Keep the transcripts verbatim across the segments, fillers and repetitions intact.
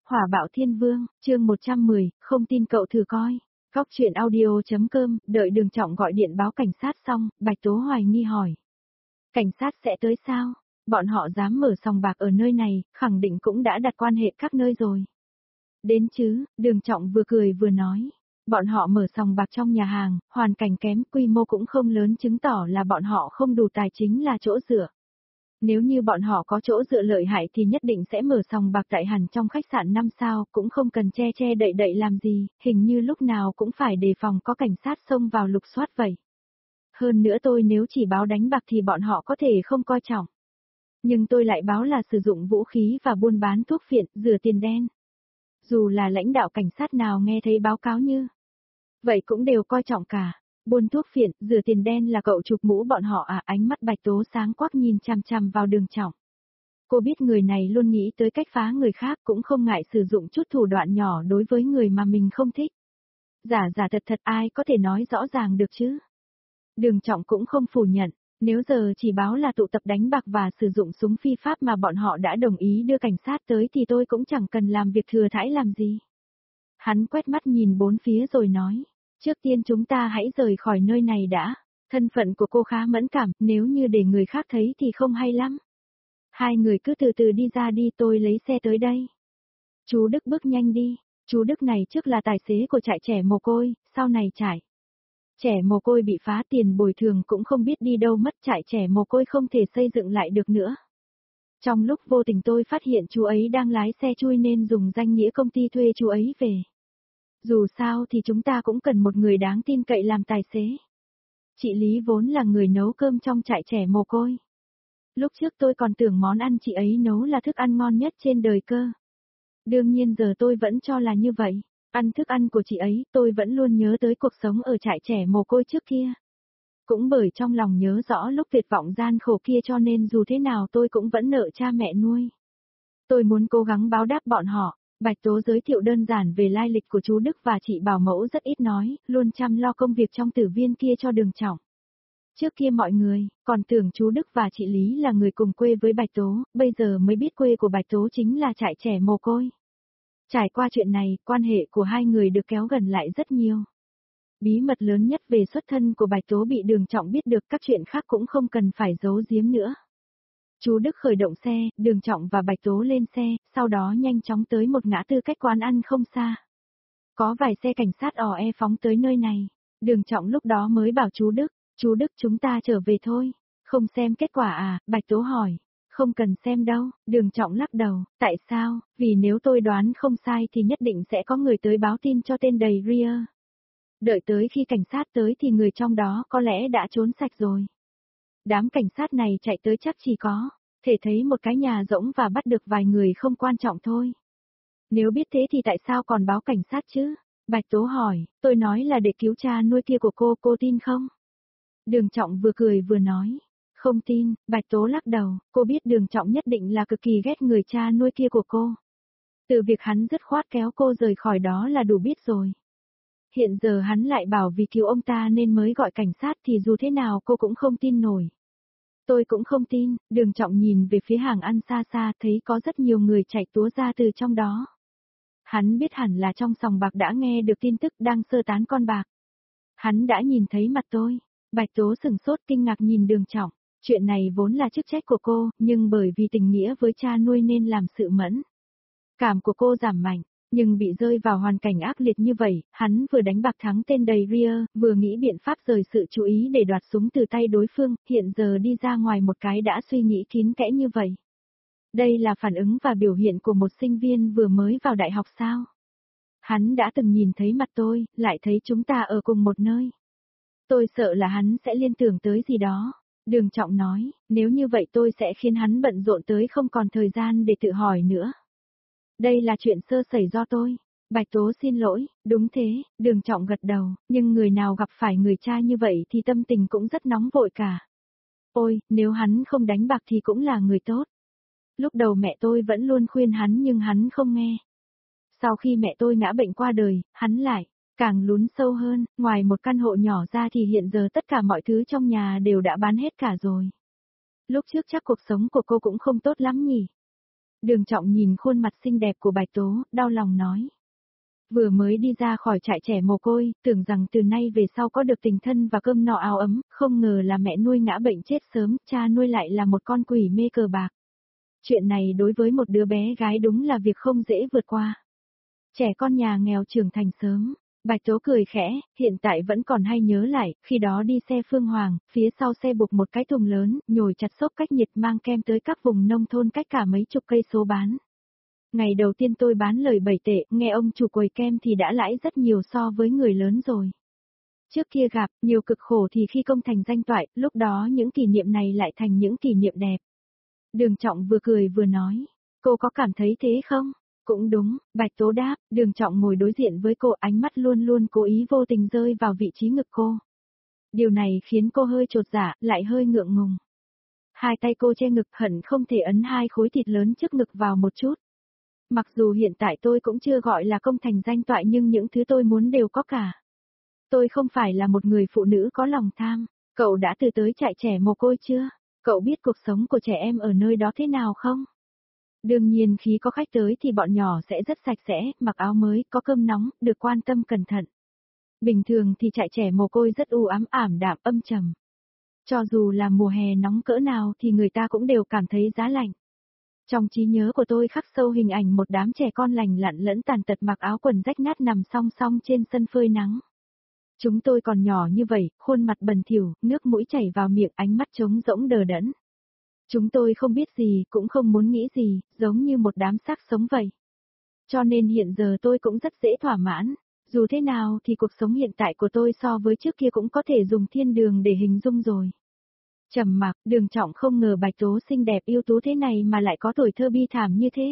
Hỏa bạo thiên vương, chương một trăm mười, không tin cậu thử coi. Góc chuyện audio.com, đợi Đường Trọng gọi điện báo cảnh sát xong, Bạch Tố hoài nghi hỏi. Cảnh sát sẽ tới sao? Bọn họ dám mở sòng bạc ở nơi này, khẳng định cũng đã đặt quan hệ các nơi rồi. Đến chứ, Đường Trọng vừa cười vừa nói. Bọn họ mở sòng bạc trong nhà hàng, hoàn cảnh kém, quy mô cũng không lớn, chứng tỏ là bọn họ không đủ tài chính là chỗ dựa. Nếu như bọn họ có chỗ dựa lợi hại thì nhất định sẽ mở sòng bạc tại hẳn trong khách sạn năm sao, cũng không cần che che đậy đậy làm gì, hình như lúc nào cũng phải đề phòng có cảnh sát xông vào lục soát vậy. Hơn nữa tôi nếu chỉ báo đánh bạc thì bọn họ có thể không coi trọng. Nhưng tôi lại báo là sử dụng vũ khí và buôn bán thuốc phiện, rửa tiền đen. Dù là lãnh đạo cảnh sát nào nghe thấy báo cáo như vậy cũng đều coi trọng cả. Buôn thuốc phiện, rửa tiền đen là cậu chụp mũ bọn họ à? Ánh mắt Bạch Tố sáng quắc nhìn chằm chằm vào Đường Trọng. Cô biết người này luôn nghĩ tới cách phá người khác, cũng không ngại sử dụng chút thủ đoạn nhỏ đối với người mà mình không thích. Giả giả thật thật ai có thể nói rõ ràng được chứ? Đường Trọng cũng không phủ nhận, nếu giờ chỉ báo là tụ tập đánh bạc và sử dụng súng phi pháp mà bọn họ đã đồng ý đưa cảnh sát tới thì tôi cũng chẳng cần làm việc thừa thãi làm gì. Hắn quét mắt nhìn bốn phía rồi nói. Trước tiên chúng ta hãy rời khỏi nơi này đã. Thân phận của cô khá mẫn cảm, nếu như để người khác thấy thì không hay lắm. Hai người cứ từ từ đi ra đi, tôi lấy xe tới đây. Chú Đức bước nhanh đi. Chú Đức này trước là tài xế của trại trẻ mồ côi, sau này trại trẻ mồ côi bị phá, tiền bồi thường cũng không biết đi đâu mất, trại trẻ mồ côi không thể xây dựng lại được nữa. Trong lúc vô tình tôi phát hiện chú ấy đang lái xe chui nên dùng danh nghĩa công ty thuê chú ấy về. Dù sao thì chúng ta cũng cần một người đáng tin cậy làm tài xế. Chị Lý vốn là người nấu cơm trong trại trẻ mồ côi. Lúc trước tôi còn tưởng món ăn chị ấy nấu là thức ăn ngon nhất trên đời cơ. Đương nhiên giờ tôi vẫn cho là như vậy. Ăn thức ăn của chị ấy, tôi vẫn luôn nhớ tới cuộc sống ở trại trẻ mồ côi trước kia. Cũng bởi trong lòng nhớ rõ lúc tuyệt vọng gian khổ kia cho nên dù thế nào tôi cũng vẫn nợ cha mẹ nuôi. Tôi muốn cố gắng báo đáp bọn họ. Bạch Tố giới thiệu đơn giản về lai lịch của chú Đức và chị Bảo Mẫu, rất ít nói, luôn chăm lo công việc trong tử viên kia cho Đường Trọng. Trước kia mọi người còn tưởng chú Đức và chị Lý là người cùng quê với Bạch Tố, bây giờ mới biết quê của Bạch Tố chính là trại trẻ mồ côi. Trải qua chuyện này, quan hệ của hai người được kéo gần lại rất nhiều. Bí mật lớn nhất về xuất thân của Bạch Tố bị Đường Trọng biết được, các chuyện khác cũng không cần phải giấu giếm nữa. Chú Đức khởi động xe, Đường Trọng và Bạch Tố lên xe, sau đó nhanh chóng tới một ngã tư cách quán ăn không xa. Có vài xe cảnh sát ò e phóng tới nơi này. Đường Trọng lúc đó mới bảo chú Đức, chú Đức chúng ta trở về thôi. Không xem kết quả à? Bạch Tố hỏi. Không cần xem đâu, Đường Trọng lắc đầu. Tại sao? Vì nếu tôi đoán không sai thì nhất định sẽ có người tới báo tin cho tên đầy ria. Đợi tới khi cảnh sát tới thì người trong đó có lẽ đã trốn sạch rồi. Đám cảnh sát này chạy tới chắc chỉ có thể thấy một cái nhà rỗng và bắt được vài người không quan trọng thôi. Nếu biết thế thì tại sao còn báo cảnh sát chứ? Bạch Tố hỏi, tôi nói là để cứu cha nuôi kia của cô, cô tin không? Đường Trọng vừa cười vừa nói, không tin. Bạch Tố lắc đầu, cô biết Đường Trọng nhất định là cực kỳ ghét người cha nuôi kia của cô. Từ việc hắn dứt khoát kéo cô rời khỏi đó là đủ biết rồi. Hiện giờ hắn lại bảo vì cứu ông ta nên mới gọi cảnh sát thì dù thế nào cô cũng không tin nổi. Tôi cũng không tin. Đường Trọng nhìn về phía hàng ăn xa xa, thấy có rất nhiều người chạy túa ra từ trong đó. Hắn biết hẳn là trong sòng bạc đã nghe được tin tức đang sơ tán con bạc. Hắn đã nhìn thấy mặt tôi. Bạch Tố sửng sốt kinh ngạc nhìn Đường Trọng. Chuyện này vốn là chức trách của cô, nhưng bởi vì tình nghĩa với cha nuôi nên làm sự mẫn cảm của cô giảm mạnh. Nhưng bị rơi vào hoàn cảnh ác liệt như vậy, hắn vừa đánh bạc thắng tên đầy ria, vừa nghĩ biện pháp rời sự chú ý để đoạt súng từ tay đối phương, hiện giờ đi ra ngoài một cái đã suy nghĩ kín kẽ như vậy. Đây là phản ứng và biểu hiện của một sinh viên vừa mới vào đại học sao? Hắn đã từng nhìn thấy mặt tôi, lại thấy chúng ta ở cùng một nơi. Tôi sợ là hắn sẽ liên tưởng tới gì đó. Đường Trọng nói, nếu như vậy tôi sẽ khiến hắn bận rộn tới không còn thời gian để tự hỏi nữa. Đây là chuyện sơ sẩy do tôi. Bạch Tố xin lỗi, đúng thế. Đường Trọng gật đầu, nhưng người nào gặp phải người cha như vậy thì tâm tình cũng rất nóng vội cả. Ôi, nếu hắn không đánh bạc thì cũng là người tốt. Lúc đầu mẹ tôi vẫn luôn khuyên hắn nhưng hắn không nghe. Sau khi mẹ tôi ngã bệnh qua đời, hắn lại càng lún sâu hơn, ngoài một căn hộ nhỏ ra thì hiện giờ tất cả mọi thứ trong nhà đều đã bán hết cả rồi. Lúc trước chắc cuộc sống của cô cũng không tốt lắm nhỉ? Đường Trọng nhìn khuôn mặt xinh đẹp của Bạch Tố, đau lòng nói. Vừa mới đi ra khỏi trại trẻ mồ côi, tưởng rằng từ nay về sau có được tình thân và cơm no áo ấm, không ngờ là mẹ nuôi ngã bệnh chết sớm, cha nuôi lại là một con quỷ mê cờ bạc. Chuyện này đối với một đứa bé gái đúng là việc không dễ vượt qua. Trẻ con nhà nghèo trưởng thành sớm. Bạch Tố cười khẽ, hiện tại vẫn còn hay nhớ lại, khi đó đi xe Phương Hoàng, phía sau xe buộc một cái thùng lớn, nhồi chặt xốp cách nhiệt mang kem tới các vùng nông thôn cách cả mấy chục cây số bán. Ngày đầu tiên tôi bán lời bảy tệ, nghe ông chủ quầy kem thì đã lãi rất nhiều so với người lớn rồi. Trước kia gặp, nhiều cực khổ thì khi công thành danh toại, lúc đó những kỷ niệm này lại thành những kỷ niệm đẹp. Đường Trọng vừa cười vừa nói, cô có cảm thấy thế không? Cũng đúng, Bạch Tố đáp, Đường Trọng ngồi đối diện với cô, ánh mắt luôn luôn cố ý vô tình rơi vào vị trí ngực cô. Điều này khiến cô hơi chột dạ, lại hơi ngượng ngùng. Hai tay cô che ngực hận không thể ấn hai khối thịt lớn trước ngực vào một chút. Mặc dù hiện tại tôi cũng chưa gọi là công thành danh toại nhưng những thứ tôi muốn đều có cả. Tôi không phải là một người phụ nữ có lòng tham. Cậu đã từ tới trại trẻ mồ côi chưa? Cậu biết cuộc sống của trẻ em ở nơi đó thế nào không? Đương nhiên khi có khách tới thì bọn nhỏ sẽ rất sạch sẽ, mặc áo mới, có cơm nóng, được quan tâm cẩn thận. Bình thường thì trại trẻ mồ côi rất u ám ảm đạm âm trầm. Cho dù là mùa hè nóng cỡ nào thì người ta cũng đều cảm thấy giá lạnh. Trong trí nhớ của tôi khắc sâu hình ảnh một đám trẻ con lành lặn lẫn tàn tật mặc áo quần rách nát nằm song song trên sân phơi nắng. Chúng tôi còn nhỏ như vậy, khuôn mặt bẩn thỉu, nước mũi chảy vào miệng, ánh mắt trống rỗng đờ đẫn. Chúng tôi không biết gì, cũng không muốn nghĩ gì, giống như một đám xác sống vậy. Cho nên hiện giờ tôi cũng rất dễ thỏa mãn. Dù thế nào thì cuộc sống hiện tại của tôi so với trước kia cũng có thể dùng thiên đường để hình dung rồi. Trầm mặc, Đường Trọng không ngờ Bạch Tố xinh đẹp ưu tú thế này mà lại có tuổi thơ bi thảm như thế.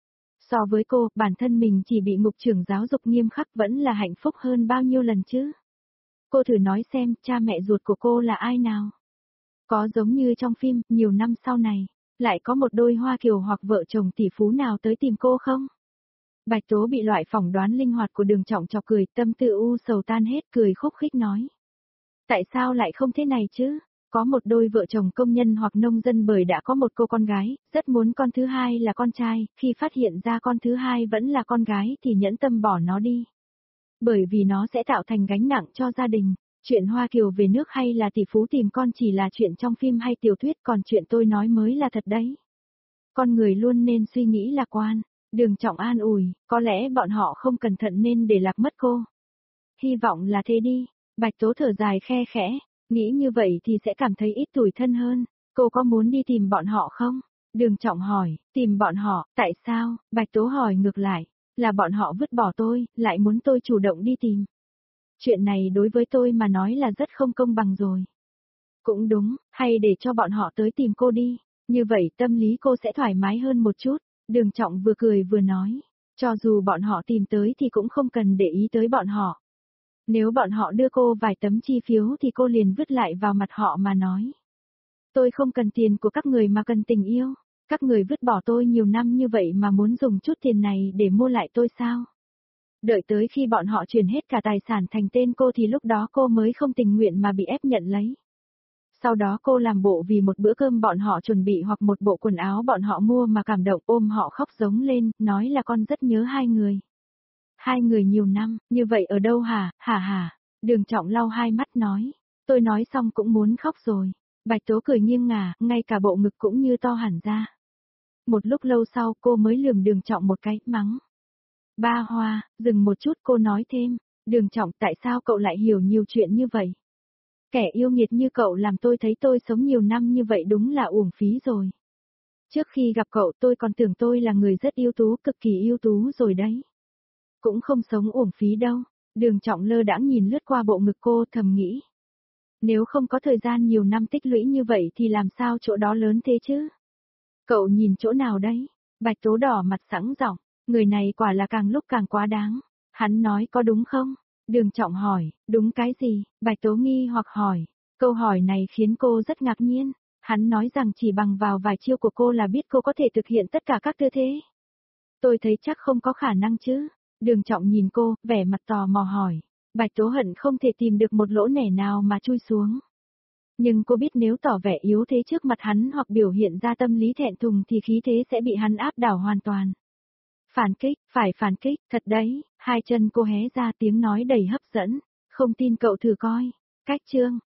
So với cô, bản thân mình chỉ bị ngục trưởng giáo dục nghiêm khắc vẫn là hạnh phúc hơn bao nhiêu lần chứ. Cô thử nói xem, cha mẹ ruột của cô là ai nào? Có giống như trong phim, nhiều năm sau này, lại có một đôi hoa kiều hoặc vợ chồng tỷ phú nào tới tìm cô không? Bạch Tố bị loại phỏng đoán linh hoạt của Đường Trọng chọc cười, tâm tư u sầu tan hết, cười khúc khích nói. Tại sao lại không thế này chứ? Có một đôi vợ chồng công nhân hoặc nông dân bởi đã có một cô con gái, rất muốn con thứ hai là con trai, khi phát hiện ra con thứ hai vẫn là con gái thì nhẫn tâm bỏ nó đi. Bởi vì nó sẽ tạo thành gánh nặng cho gia đình. Chuyện Hoa Kiều về nước hay là tỷ phú tìm con chỉ là chuyện trong phim hay tiểu thuyết, còn chuyện tôi nói mới là thật đấy. Con người luôn nên suy nghĩ lạc quan. Đường Trọng an ủi, có lẽ bọn họ không cẩn thận nên để lạc mất cô. Hy vọng là thế đi. Bạch Tố thở dài khe khẽ, nghĩ như vậy thì sẽ cảm thấy ít tủi thân hơn. Cô có muốn đi tìm bọn họ không? Đường Trọng hỏi, tìm bọn họ, tại sao? Bạch Tố hỏi ngược lại, là bọn họ vứt bỏ tôi, lại muốn tôi chủ động đi tìm. Chuyện này đối với tôi mà nói là rất không công bằng rồi. Cũng đúng, hay để cho bọn họ tới tìm cô đi, như vậy tâm lý cô sẽ thoải mái hơn một chút. Đường Trọng vừa cười vừa nói, cho dù bọn họ tìm tới thì cũng không cần để ý tới bọn họ. Nếu bọn họ đưa cô vài tấm chi phiếu thì cô liền vứt lại vào mặt họ mà nói. Tôi không cần tiền của các người mà cần tình yêu, các người vứt bỏ tôi nhiều năm như vậy mà muốn dùng chút tiền này để mua lại tôi sao? Đợi tới khi bọn họ chuyển hết cả tài sản thành tên cô thì lúc đó cô mới không tình nguyện mà bị ép nhận lấy. Sau đó cô làm bộ vì một bữa cơm bọn họ chuẩn bị hoặc một bộ quần áo bọn họ mua mà cảm động ôm họ khóc giống lên, nói là con rất nhớ hai người. Hai người nhiều năm, như vậy ở đâu hả, hả hả? Đường Trọng lau hai mắt nói, tôi nói xong cũng muốn khóc rồi. Bạch Tố cười nghiêng ngả, ngay cả bộ ngực cũng như to hẳn ra. Một lúc lâu sau cô mới lườm Đường Trọng một cái, mắng. Ba Hoa, dừng một chút cô nói thêm, Đường Trọng tại sao cậu lại hiểu nhiều chuyện như vậy? Kẻ yêu nghiệt như cậu làm tôi thấy tôi sống nhiều năm như vậy đúng là uổng phí rồi. Trước khi gặp cậu tôi còn tưởng tôi là người rất ưu tú, cực kỳ ưu tú rồi đấy. Cũng không sống uổng phí đâu. Đường Trọng lơ đãng nhìn lướt qua bộ ngực cô thầm nghĩ. Nếu không có thời gian nhiều năm tích lũy như vậy thì làm sao chỗ đó lớn thế chứ? Cậu nhìn chỗ nào đấy? Bạch Tố đỏ mặt sẵn giọng, người này quả là càng lúc càng quá đáng. Hắn nói có đúng không? Đường Trọng hỏi, đúng cái gì? Bạch Tố nghi hoặc hỏi. Câu hỏi này khiến cô rất ngạc nhiên. Hắn nói rằng chỉ bằng vào vài chiêu của cô là biết cô có thể thực hiện tất cả các tư thế. Tôi thấy chắc không có khả năng chứ. Đường Trọng nhìn cô, vẻ mặt tò mò hỏi. Bạch Tố hận không thể tìm được một lỗ nẻ nào mà chui xuống. Nhưng cô biết nếu tỏ vẻ yếu thế trước mặt hắn hoặc biểu hiện ra tâm lý thẹn thùng thì khí thế sẽ bị hắn áp đảo hoàn toàn. Phản kích, phải phản kích, thật đấy, hai chân cô hé ra tiếng nói đầy hấp dẫn, không tin cậu thử coi. Cách chương